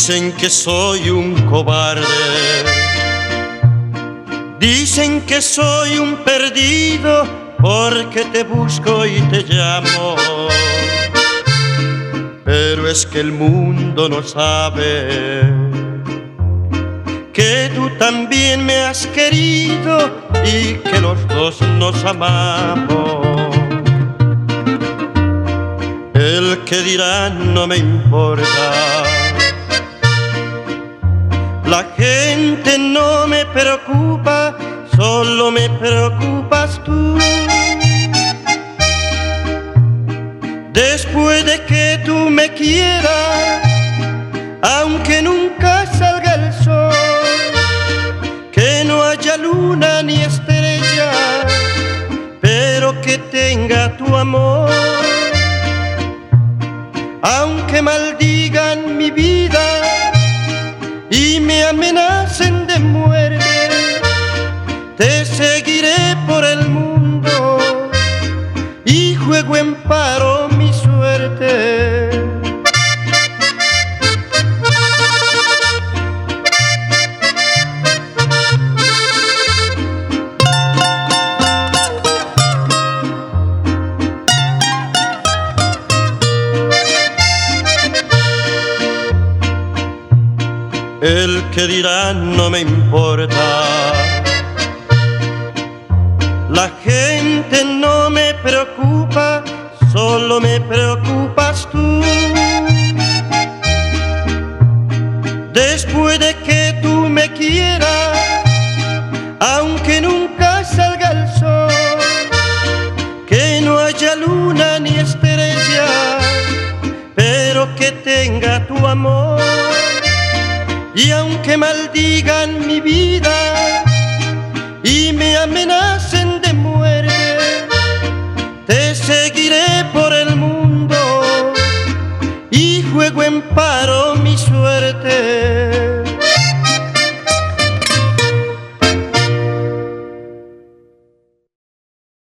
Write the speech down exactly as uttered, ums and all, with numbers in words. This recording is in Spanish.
Dicen que soy un cobarde, dicen que soy un perdido, porque te busco y te llamo. Pero es que el mundo no sabe que tú también me has querido y que los dos nos amamos. El que dirá no me importa, la gente no me preocupa, solo me preocupas tú. Después de que tú me quieras, aunque nunca salga el sol, que no haya luna ni estrella, pero que tenga tu amor. Aunque maldigan mi vida y me amenacen de muerte, te seguiré por el mundo y juego en paro mi suerte. El que dirá no me importa, la gente no me preocupa, solo me preocupas tú. Después de que tú me quieras, aunque nunca salga el sol, que no haya luna ni estrella, pero que tenga tu amor. Y aunque maldigan mi vida y me amenacen de muerte, te seguiré por el mundo y juego en paro mi suerte.